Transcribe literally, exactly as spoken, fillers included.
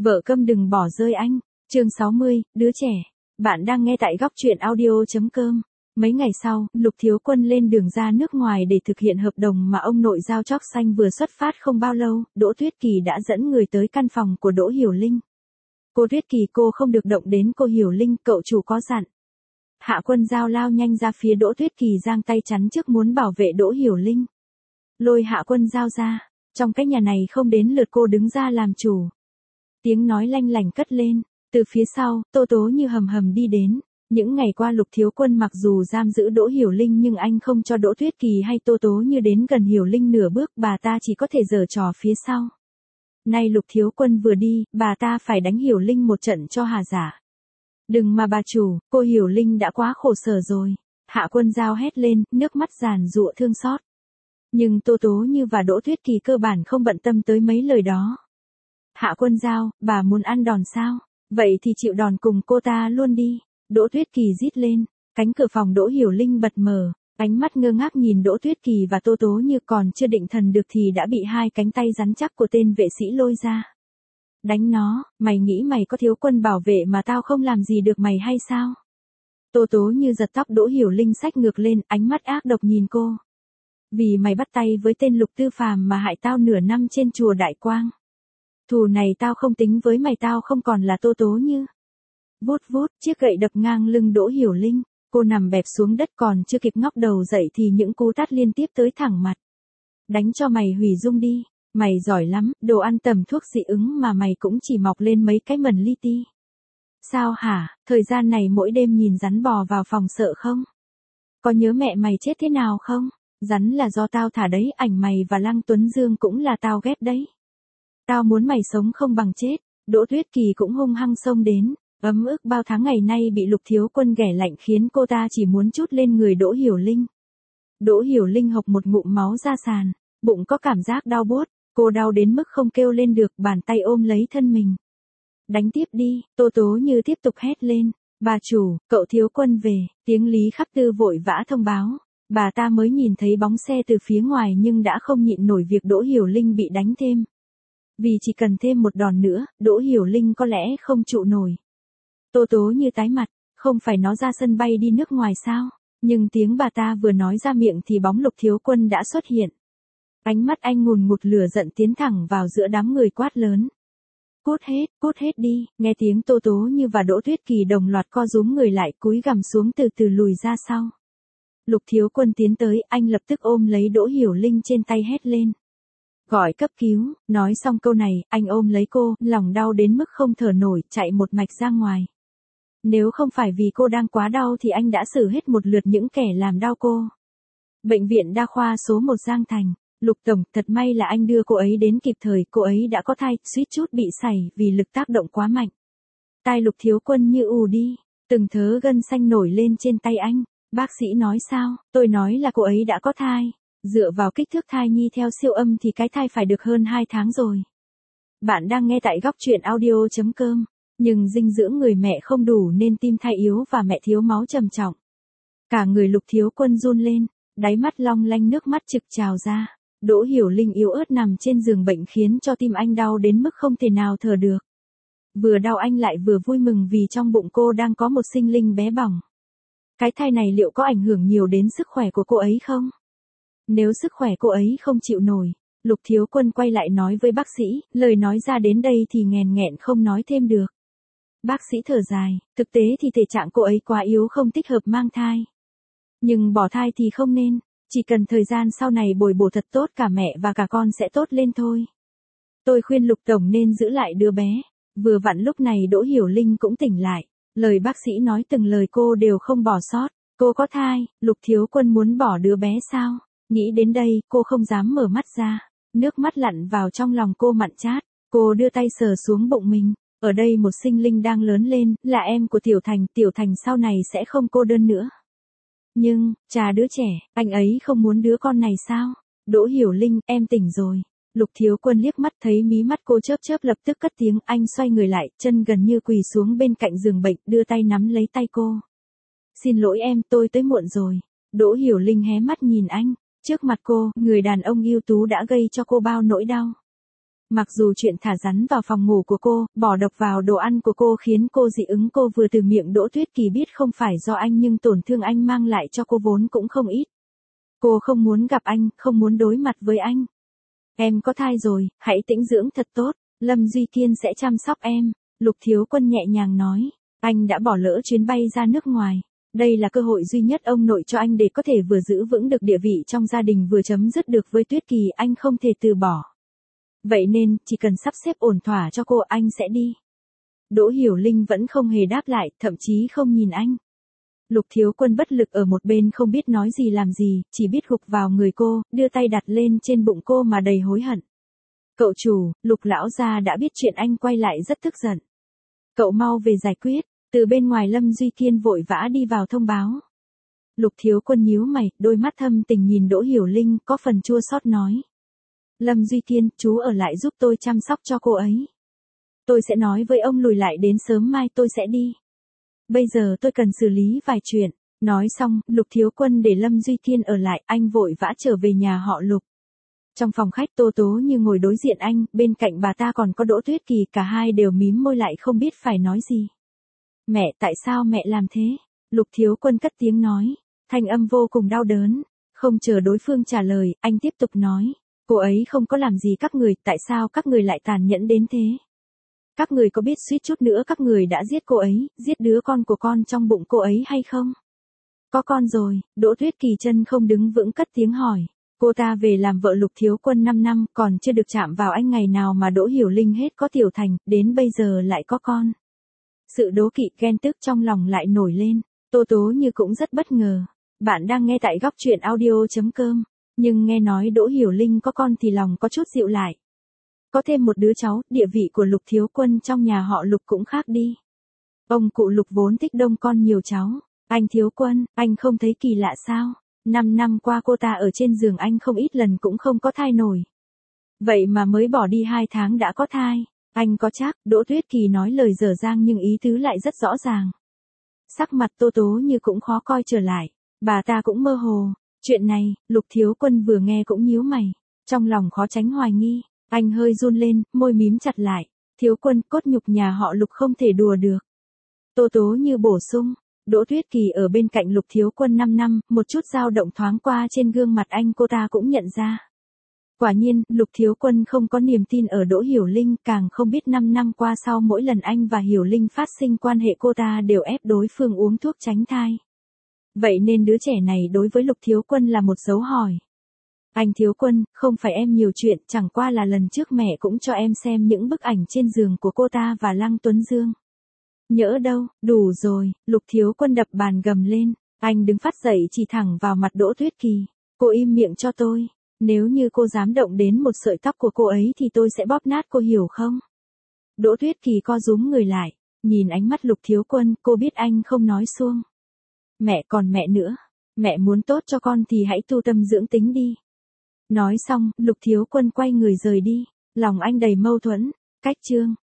Vợ câm đừng bỏ rơi anh. Chương sáu mươi, đứa trẻ. Bạn đang nghe tại góc truyện audio.com. Mấy ngày sau, Lục Thiếu Quân lên đường ra nước ngoài để thực hiện hợp đồng mà ông nội giao chóc xanh vừa xuất phát không bao lâu, Đỗ Tuyết Kỳ đã dẫn người tới căn phòng của Đỗ Hiểu Linh. Cô Tuyết Kỳ, cô không được động đến cô Hiểu Linh, cậu chủ có dặn. Hạ Quân Giao lao nhanh ra phía Đỗ Tuyết Kỳ, giang tay chắn trước muốn bảo vệ Đỗ Hiểu Linh. Lôi Hạ Quân Giao ra, trong cái nhà này không đến lượt cô đứng ra làm chủ. Tiếng nói lanh lảnh cất lên, từ phía sau, Tô Tố Như hầm hầm đi đến. Những ngày qua Lục Thiếu Quân mặc dù giam giữ Đỗ Hiểu Linh nhưng anh không cho Đỗ Tuyết Kỳ hay Tô Tố Như đến gần Hiểu Linh nửa bước, bà ta chỉ có thể giở trò phía sau. Nay Lục Thiếu Quân vừa đi, bà ta phải đánh Hiểu Linh một trận cho hà giả. Đừng mà bà chủ, cô Hiểu Linh đã quá khổ sở rồi. Hạ Quân Giao hét lên, nước mắt giàn giụa thương xót. Nhưng Tô Tố Như và Đỗ Tuyết Kỳ cơ bản không bận tâm tới mấy lời đó. Hạ Quân Giao, bà muốn ăn đòn sao? Vậy thì chịu đòn cùng cô ta luôn đi. Đỗ Tuyết Kỳ rít lên, cánh cửa phòng Đỗ Hiểu Linh bật mở, ánh mắt ngơ ngác nhìn Đỗ Tuyết Kỳ và Tô Tố Như, còn chưa định thần được thì đã bị hai cánh tay rắn chắc của tên vệ sĩ lôi ra. Đánh nó, mày nghĩ mày có Thiếu Quân bảo vệ mà tao không làm gì được mày hay sao? Tô Tố Như giật tóc Đỗ Hiểu Linh xách ngược lên, ánh mắt ác độc nhìn cô. Vì mày bắt tay với tên Lục Tư Phàm mà hại tao nửa năm trên chùa Đại Quang. Thù này tao không tính với mày, tao không còn là Tô Tố Như. Vút vút, chiếc gậy đập ngang lưng Đỗ Hiểu Linh, cô nằm bẹp xuống đất, còn chưa kịp ngóc đầu dậy thì những cú tát liên tiếp tới thẳng mặt. Đánh cho mày hủy dung đi, mày giỏi lắm, đồ ăn tầm thuốc dị ứng mà mày cũng chỉ mọc lên mấy cái mẩn li ti. Sao hả, thời gian này mỗi đêm nhìn rắn bò vào phòng sợ không? Có nhớ mẹ mày chết thế nào không? Rắn là do tao thả đấy, ảnh mày và Lăng Tuấn Dương cũng là tao ghét đấy. Tao muốn mày sống không bằng chết. Đỗ Tuyết Kỳ cũng hung hăng xông đến. Ấm ức bao tháng ngày nay bị Lục Thiếu Quân ghẻ lạnh khiến cô ta chỉ muốn trút lên người Đỗ Hiểu Linh. Đỗ Hiểu Linh hộc một ngụm máu ra sàn, bụng có cảm giác đau buốt, cô đau đến mức không kêu lên được, bàn tay ôm lấy thân mình. Đánh tiếp đi, Tô Tố Như tiếp tục hét lên. Bà chủ, cậu Thiếu Quân về. Tiếng Lý Khắc Tư vội vã thông báo. Bà ta mới nhìn thấy bóng xe từ phía ngoài nhưng đã không nhịn nổi việc Đỗ Hiểu Linh bị đánh thêm. Vì chỉ cần thêm một đòn nữa, Đỗ Hiểu Linh có lẽ không trụ nổi. Tô Tố Như tái mặt, không phải nó ra sân bay đi nước ngoài sao? Nhưng tiếng bà ta vừa nói ra miệng thì bóng Lục Thiếu Quân đã xuất hiện. Ánh mắt anh ngùn ngụt lửa giận tiến thẳng vào giữa đám người, quát lớn. Cút hết, cút hết đi. Nghe tiếng Tô Tố Như và Đỗ Tuyết Kỳ đồng loạt co rúm người lại, cúi gằm xuống từ từ lùi ra sau. Lục Thiếu Quân tiến tới, anh lập tức ôm lấy Đỗ Hiểu Linh trên tay hét lên. Gọi cấp cứu. Nói xong câu này, anh ôm lấy cô, lòng đau đến mức không thở nổi, chạy một mạch ra ngoài. Nếu không phải vì cô đang quá đau thì anh đã xử hết một lượt những kẻ làm đau cô. Bệnh viện đa khoa số một Giang Thành. Lục Tổng, thật may là anh đưa cô ấy đến kịp thời, cô ấy đã có thai, suýt chút bị sảy vì lực tác động quá mạnh. Tai Lục Thiếu Quân như ù đi, từng thớ gân xanh nổi lên trên tay anh. Bác sĩ nói sao? Tôi nói là cô ấy đã có thai. Dựa vào kích thước thai nhi theo siêu âm thì cái thai phải được hơn hai tháng rồi. Bạn đang nghe tại góc truyện audio.com. Nhưng dinh dưỡng người mẹ không đủ nên tim thai yếu và mẹ thiếu máu trầm trọng. Cả người Lục Thiếu Quân run lên, đáy mắt long lanh nước mắt trực trào ra. Đỗ Hiểu Linh yếu ớt nằm trên giường bệnh khiến cho tim anh đau đến mức không thể nào thở được. Vừa đau anh lại vừa vui mừng vì trong bụng cô đang có một sinh linh bé bỏng. Cái thai này liệu có ảnh hưởng nhiều đến sức khỏe của cô ấy không? Nếu sức khỏe cô ấy không chịu nổi, Lục Thiếu Quân quay lại nói với bác sĩ, lời nói ra đến đây thì nghẹn nghẹn không nói thêm được. Bác sĩ thở dài, thực tế thì thể trạng cô ấy quá yếu, không thích hợp mang thai. Nhưng bỏ thai thì không nên, chỉ cần thời gian sau này bồi bổ thật tốt cả mẹ và cả con sẽ tốt lên thôi. Tôi khuyên Lục Tổng nên giữ lại đứa bé. Vừa vặn lúc này Đỗ Hiểu Linh cũng tỉnh lại, lời bác sĩ nói từng lời cô đều không bỏ sót. Cô có thai, Lục Thiếu Quân muốn bỏ đứa bé sao? Nghĩ đến đây, cô không dám mở mắt ra. Nước mắt lặn vào trong lòng cô mặn chát. Cô đưa tay sờ xuống bụng mình. Ở đây một sinh linh đang lớn lên, là em của Tiểu Thành. Tiểu Thành sau này sẽ không cô đơn nữa. Nhưng, chà đứa trẻ, anh ấy không muốn đứa con này sao? Đỗ Hiểu Linh, em tỉnh rồi. Lục Thiếu Quân liếc mắt thấy mí mắt cô chớp chớp, lập tức cất tiếng. Anh xoay người lại, chân gần như quỳ xuống bên cạnh giường bệnh, đưa tay nắm lấy tay cô. Xin lỗi em, tôi tới muộn rồi. Đỗ Hiểu Linh hé mắt nhìn anh. Trước mặt cô, người đàn ông ưu tú đã gây cho cô bao nỗi đau. Mặc dù chuyện thả rắn vào phòng ngủ của cô, bỏ độc vào đồ ăn của cô khiến cô dị ứng, cô vừa từ miệng Đỗ Tuyết Kỳ biết không phải do anh, nhưng tổn thương anh mang lại cho cô vốn cũng không ít. Cô không muốn gặp anh, không muốn đối mặt với anh. Em có thai rồi, hãy tĩnh dưỡng thật tốt, Lâm Duy Kiên sẽ chăm sóc em, Lục Thiếu Quân nhẹ nhàng nói. Anh đã bỏ lỡ chuyến bay ra nước ngoài. Đây là cơ hội duy nhất ông nội cho anh để có thể vừa giữ vững được địa vị trong gia đình vừa chấm dứt được với Tuyết Kỳ, anh không thể từ bỏ. Vậy nên, chỉ cần sắp xếp ổn thỏa cho cô, anh sẽ đi. Đỗ Hiểu Linh vẫn không hề đáp lại, thậm chí không nhìn anh. Lục Thiếu Quân bất lực ở một bên không biết nói gì làm gì, chỉ biết gục vào người cô, đưa tay đặt lên trên bụng cô mà đầy hối hận. Cậu chủ, Lục lão gia đã biết chuyện anh quay lại rất tức giận. Cậu mau về giải quyết. Từ bên ngoài Lâm Duy Kiên vội vã đi vào thông báo. Lục Thiếu Quân nhíu mày, đôi mắt thâm tình nhìn Đỗ Hiểu Linh, có phần chua xót nói. Lâm Duy Kiên, chú ở lại giúp tôi chăm sóc cho cô ấy. Tôi sẽ nói với ông lùi lại đến sớm mai tôi sẽ đi. Bây giờ tôi cần xử lý vài chuyện. Nói xong, Lục Thiếu Quân để Lâm Duy Kiên ở lại, anh vội vã trở về nhà họ Lục. Trong phòng khách Tô Tố Như ngồi đối diện anh, bên cạnh bà ta còn có Đỗ Tuyết Kỳ, cả hai đều mím môi lại không biết phải nói gì. Mẹ, tại sao mẹ làm thế? Lục Thiếu Quân cất tiếng nói, thanh âm vô cùng đau đớn. Không chờ đối phương trả lời, anh tiếp tục nói, cô ấy không có làm gì các người, tại sao các người lại tàn nhẫn đến thế? Các người có biết suýt chút nữa các người đã giết cô ấy, giết đứa con của con trong bụng cô ấy hay không? Có con rồi, Đỗ Tuyết Kỳ chân không đứng vững cất tiếng hỏi. Cô ta về làm vợ Lục Thiếu Quân năm năm, còn chưa được chạm vào anh ngày nào mà Đỗ Hiểu Linh hết có tiểu thành, đến bây giờ lại có con. Sự đố kỵ, ghen tức trong lòng lại nổi lên. Tô Tố Như cũng rất bất ngờ. Bạn đang nghe tại góc truyện audio chấm com. Nhưng nghe nói Đỗ Hiểu Linh có con thì lòng có chút dịu lại. Có thêm một đứa cháu, địa vị của Lục Thiếu Quân trong nhà họ Lục cũng khác đi. Ông cụ Lục vốn thích đông con nhiều cháu. Anh Thiếu Quân, anh không thấy kỳ lạ sao? Năm năm qua cô ta ở trên giường anh không ít lần cũng không có thai nổi. Vậy mà mới bỏ đi hai tháng đã có thai. Anh có chắc? Đỗ Tuyết Kỳ nói lời dở dang nhưng ý tứ lại rất rõ ràng. Sắc mặt Tô Tố Như cũng khó coi trở lại. Bà ta cũng mơ hồ. Chuyện này, Lục Thiếu Quân vừa nghe cũng nhíu mày. Trong lòng khó tránh hoài nghi. Anh hơi run lên, môi mím chặt lại. Thiếu Quân, cốt nhục nhà họ Lục không thể đùa được. Tô Tố Như bổ sung. Đỗ Tuyết Kỳ ở bên cạnh Lục Thiếu Quân năm năm, một chút dao động thoáng qua trên gương mặt anh cô ta cũng nhận ra. Quả nhiên, Lục Thiếu Quân không có niềm tin ở Đỗ Hiểu Linh, càng không biết năm năm qua sau mỗi lần anh và Hiểu Linh phát sinh quan hệ cô ta đều ép đối phương uống thuốc tránh thai. Vậy nên đứa trẻ này đối với Lục Thiếu Quân là một dấu hỏi. Anh Thiếu Quân, không phải em nhiều chuyện, chẳng qua là lần trước mẹ cũng cho em xem những bức ảnh trên giường của cô ta và Lăng Tuấn Dương. Nhỡ đâu, đủ rồi, Lục Thiếu Quân đập bàn gầm lên, anh đứng phát dậy chỉ thẳng vào mặt Đỗ Tuyết Kỳ. Cô im miệng cho tôi. Nếu như cô dám động đến một sợi tóc của cô ấy thì tôi sẽ bóp nát cô, hiểu không? Đỗ Tuyết Kỳ co rúm người lại, nhìn ánh mắt Lục Thiếu Quân, cô biết anh không nói suông. Mẹ còn mẹ nữa, mẹ muốn tốt cho con thì hãy tu tâm dưỡng tính đi. Nói xong, Lục Thiếu Quân quay người rời đi, lòng anh đầy mâu thuẫn. Cách chương